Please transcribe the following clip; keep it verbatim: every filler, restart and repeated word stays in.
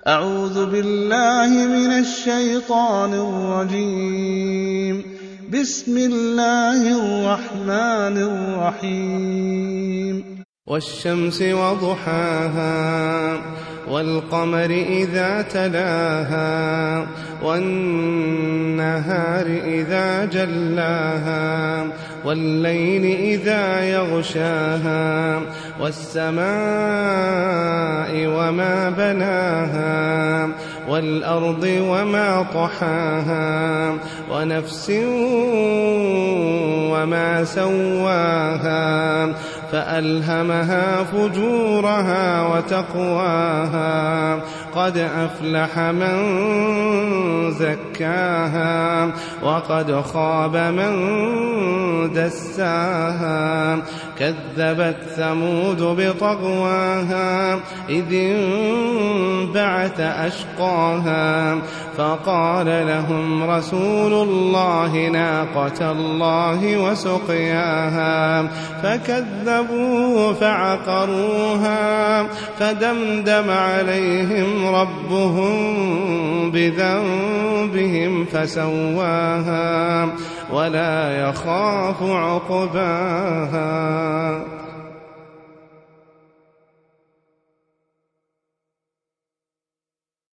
أعوذ بالله من الشيطان الرجيم. بسم الله الرحمن الرحيم. والشمس وضحاها والقمر إذا تلاها والنهار إذا جلاها والليل إذا يغشاها والسماء وما بناها والأرض وما طحاها ونفس وما سواها فألهمها فجورها وتقواها قد أفلح من زكاها وقد خاب من دساها كذبت ثمود بطغواها إذ انبعث أشقاها فقال لهم رسول الله ناقة الله وسقياها فكذبوه فعقروها فدمدم عليهم ربهم بذنبهم فسواها ولا يخاف عقباها.